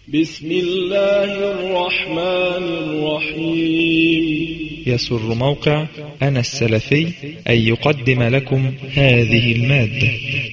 بسم الله الرحمن الرحيم. يسر موقع أنا السلفي أن يقدم لكم هذه المادة.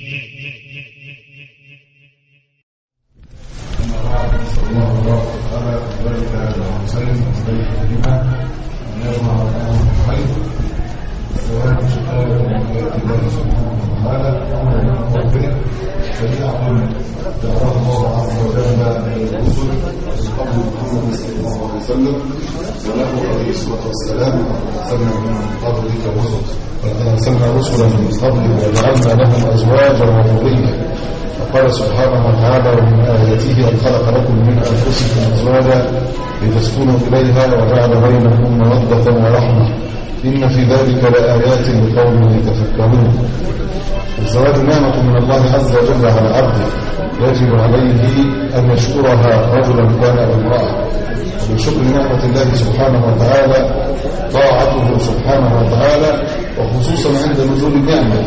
وله عليه الصلاة والسلام أرسلنا من قبلك الرسل ولقد أرسلنا رسلا من قبلك وجعلنا لهم أزواجا وذرية. فقال سبحانه وتعالى: ومن آياته أن خلق لكم من أنفسكم أزواجا لتسكنوا إليها وجعل بينكم مودة ورحمة إن في ذلك لآيات لقوم يتفكرون. الزواج نعمة من الله عز وجل على عبده يجب عليه أن يشكرها رجلا كان أو امرأة. ومن شكر نعمة الله سبحانه وتعالى طاعته سبحانه وتعالى، وخصوصا عند نزول النعمة.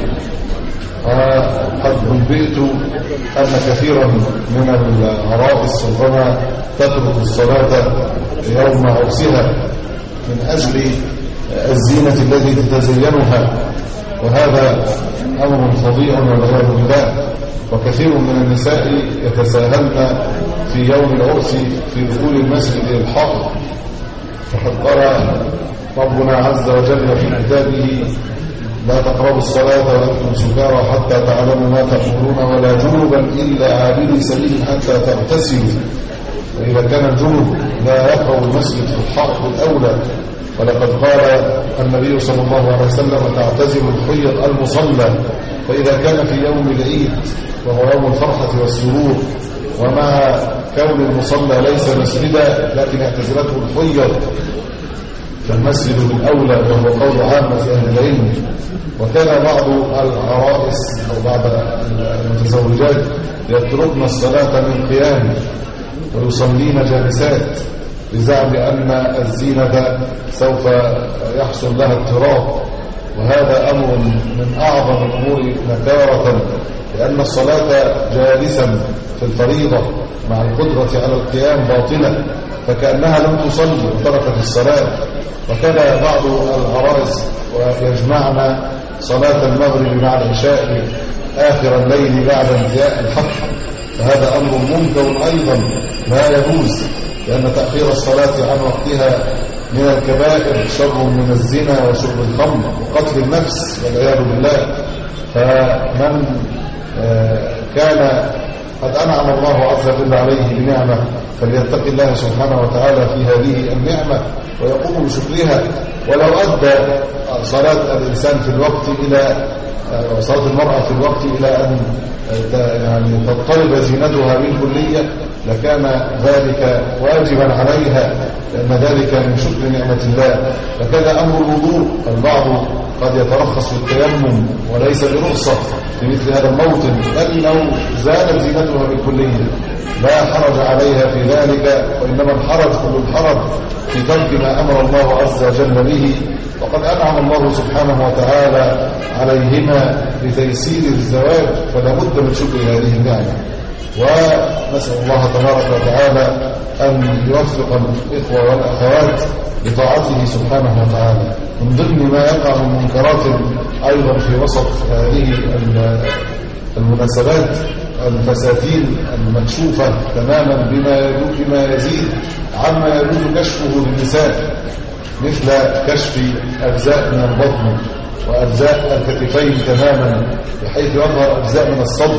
قد نبئت أن كثيرا من العرائس ربما تترك الصلاة يوم عرسها من أجل الزينة التي تتزينها، وهذا أمر فظيع والعياذ بالله. وكثير من النساء يتساهلن في يوم العرس في دخول المسجد الحائط. فقد قال ربنا عز وجل في كتابه: لا تقربوا الصلاة وأنتم سكارى حتى تعلموا ما تقولون ولا جنبا إلا عابري سبيل حتى تغتسلوا. وإذا كان الجنب لا يقرب المسجد في الحائط الأولى. ولقد قال النبي صلى الله عليه وسلم: تعتزل الحيض المصلى. فإذا كان في يوم العيد وهو يوم الفرحة والسرور، ومع كون المصلى ليس مسجدا لكن اعتزلته الحيض، فالمسجد الأولى، وهو قول عامة أهل العلم. وكان بعض العرائس أو بعض المتزوجات يتركن الصلاة من قيام ويصلين جالسات بزعم أن الزينة سوف يحصل لها اضطراب، وهذا أمر من أعظم الأمور نكارة، لأن الصلاة جالسا في الفريضة مع القدرة على القيام باطلة، فكأنها لم تصلي وتركت الصلاة. وكان بعض العرائس ويجمعن صلاة المغرب مع العشاء آخر الليل بعد انتهاء الحق، فهذا أمر منكر أيضا لا يجوز، لأن تأخير الصلاة عن وقتها من الكبائر شر من الزنا وشرب الخمر وقتل النفس والعياذ بالله. فمن كان قد أنعم الله عز وجل عليه بنعمة فليتق الله سبحانه وتعالى في هذه النعمة ويقوم بشكرها. ولو أدى صلاة الإنسان في الوقت إلى صلاة المرأة في الوقت إلى أن يعني تضطرب زينتها بالكلية لكان ذلك واجبا عليها، لأن ذلك من شكر نعمة الله. فكذا أمر الوضوء، البعض قد يترخص في التيمم وليس برخصة في مثل هذا الموطن، لأنه زالت زينتها بالكلية، لا حرج عليها في ذلك، وإنما الحرج كل الحرج في ترك ما أمر الله عز وجل به. وقد أنعم الله سبحانه وتعالى عليهما بتيسير الزواج، فلا بد من شكر هذه النعمة. ونسأل الله تبارك وتعالى أن يوفق الإخوة والأخوات لطاعته سبحانه وتعالى. من ضمن ما يقع من منكرات أيضا في وسط هذه المناسبات الفساتين المكشوفة تماما بما يزيد عما يجوز كشفه للنساء، مثل كشف أجزاء من البطن وأجزاء الكتفين تماما، بحيث يظهر أجزاء من الصدر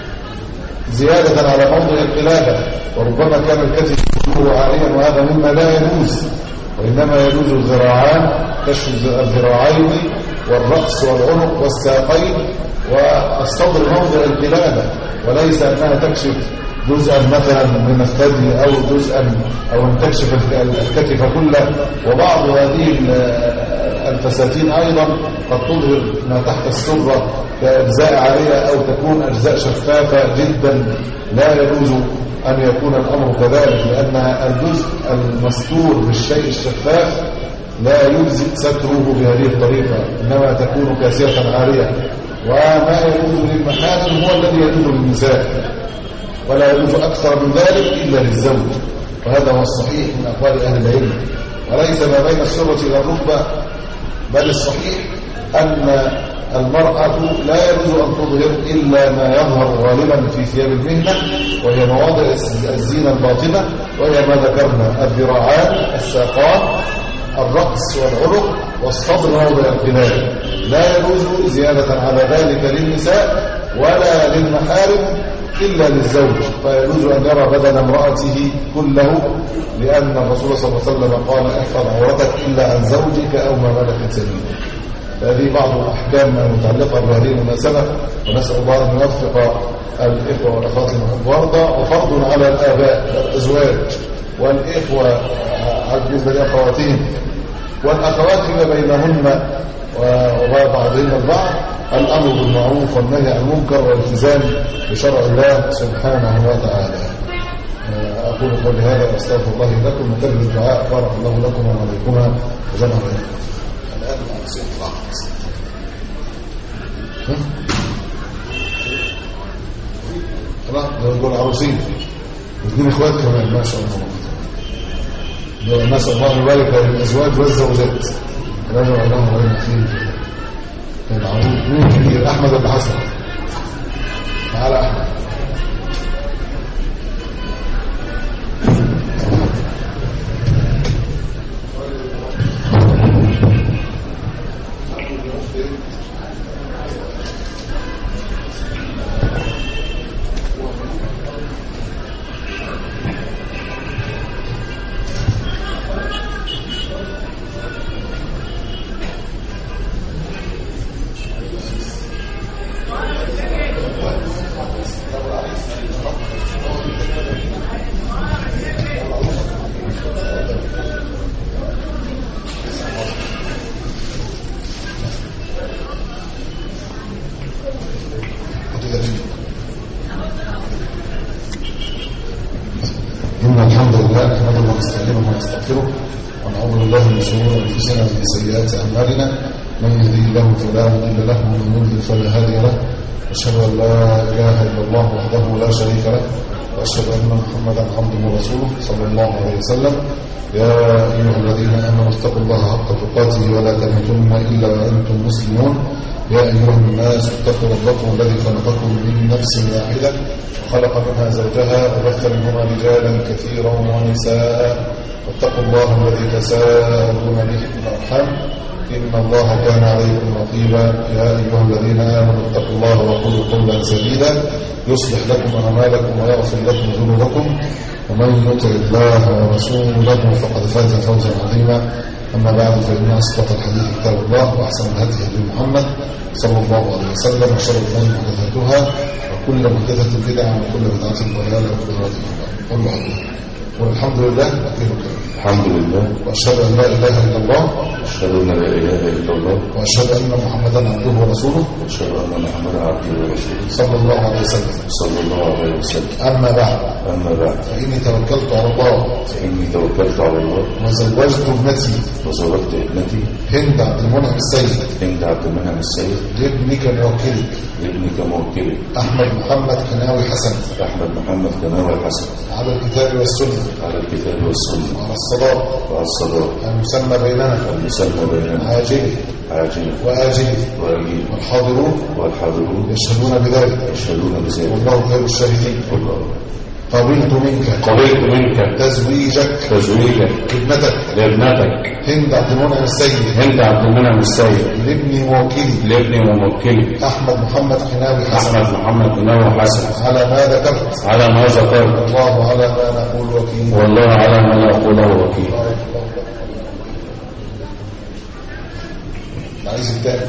زيادة على موضع القلادة، وربما كان الكتف كله عاريا، وهذا مما لا يجوز. وإنما يجوز الذراعان، كشف الذراعين والرأس والعنق والساقين والصدر موضع القلادة، وليس أنها تكشف جزءا مثلا من الثدي أو جزءا أو أن تكشف الكتف كله. وبعض هذه الفساتين أيضا قد تظهر ما تحت السرة كأجزاء عارية أو تكون أجزاء شفافة جدا. لا يجوز أن يكون الأمر كذلك، لأن الجزء المستور بالشيء الشفاف لا يجزئ ستره بهذه الطريقة، إنما تكون كاسية عارية. وما يجوز للمحارم هو الذي يجوز للنساء. ولا يجوز أكثر من ذلك إلا للزوج، وهذا هو الصحيح من أقوال أهل العلم، وليس ما بين السرة إلى الركبة، بل الصحيح أن المرأة لا يجوز أن تظهر إلا ما يظهر غالبا في ثياب المهنة، وهي مواضع الزينة الباطنة، وهي ما ذكرنا: الذراعان، الساقان، الرأس والعنق، والصدر موضع القبال. لا يجوز زيادة على ذلك للنساء ولا للمحارم إلا للزوج، فيجوز أن يرى بدن امرأته كله، لأن الرسول صلى الله عليه وسلم قال: احفظ عورتك إلا عن زوجك أو ما ملكت يمينك. هذه بعض الأحكام المتعلقة بهذه المناسبة، ونسأل الله أن يوفق الإخوة والأخوات المحبوبة. وفرض على الآباء والأزواج والإخوة بالنسبة لأخواتهم والأخوات فيما بينهن وبعضهن البعض الأمر بالمعروف والنهي عن المنكر والالتزام بشرع الله سبحانه وتعالى. أقول قولي هذا وأستغفر الله لكم، وكرر الدعاء: بارك الله لكم وعليكما وجمع بينكم. الآن نصير فقط. خلاص نقول عروسين واثنين اخوات كمان، ما شاء الله. نسأل الله أن يبارك للأزواج والزوجات. رجع لهم غير أخير العروض. مين كبير؟ أحمد بن حسن. تعالى أحمد. إن الحمد لله نحمده ونستعينه ونستغفره ونعوذ بالله من شرور أنفسنا ومن سيئات أعمالنا، من يهديه الله فلا مضل له ومن يضلل فلا هادي له، أشهد أن لا إله إلا الله وحده لا شريك له، وأشهد أن محمدا عبده ورسوله صلى الله عليه وسلم. يا أيها الذين آمنوا اتقوا الله حق تقاته ولا تموتن إلا وأنتم مسلمون. يا أيها الناس اتقوا ربكم الذي خلقكم من نفس واحدة وخلق منها زوجها وبث منهما رجالا كثيرا ونساء، واتقوا الله الذي تساءلون به والأرحام إن الله كان عليكم رقيبا. يا أيها الذين آمنوا اتقوا الله وقولوا قولا سديدا يصلح لكم أعمالكم ويغفر لكم ذنوبكم، ومن يطع الله ورسوله فقد فاز فوزا عظيما. أما بعد، فإن أصدق الحديث كتاب الله، وأحسن الهدي هدي محمد صلى الله عليه وسلم، وشر الأمور محدثاتها، وكل محدثة بدعة، وكل بدعة ضلالة، وكل ضلالة في النار. والحمد لله. الحمد لله. وأشهد أن لا إله إلا الله. أشهد أن لا إله إلا الله. وأشهد أن محمدا عبده ورسوله. وأشهد أن محمدا عبده ورسوله صلى الله عليه وسلم. صلى الله عليه وسلم. أما بعد. فإني توكلت على الله. وزوجت ابنتي هند عبد المنعم السيد لابنك موكلك أحمد محمد كناوي حسن على الكتاب والسنة وعلى الصلاة المسمى بيننا عاجله وآجله والحاضرون يشهدون بذلك والله خير الشاهدين. قبلت منك تزويجك لابنتك هند عبد المنعم السيد لابني وموكلي أحمد محمد كناوي حسن على ما ذكرت والله على ما نقول وكيل. عايز التاني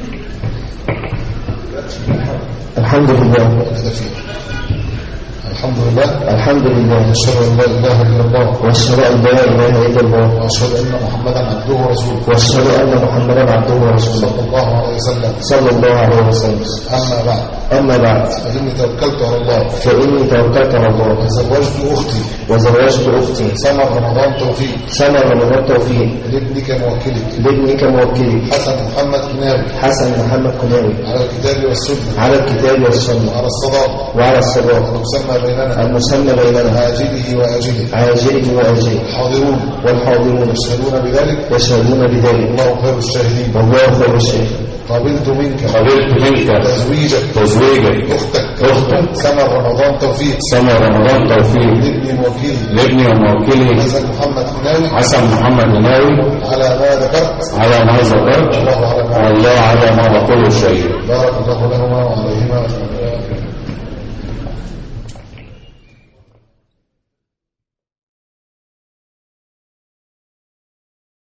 الحمد الحمد لله أشهد أن لا إله إلا الله وأشهد أن لا إله إلا الله وأشهد أن محمدا عبده ورسوله وأشهد أن محمدا عبده ورسوله صلى الله عليه وسلم صلى الله عليه وسلم. أما بعد فإني توكلت على الله وزوجت أختي سمر رمضان توفيق لابنك موكلي حسن محمد كناوي على الكتاب والسنة وعلى الصداق المسمى بيننا عاجله وآجله والحاضرون يشهدون بذلك الله خير الشاهدين. قبلت منك تزويجك أختك سمر رمضان توفيق لابني وموكلي حسن محمد كناوي على ما ذكرت والله على ما بقوله شيء. بارك الله لهما وعليهما.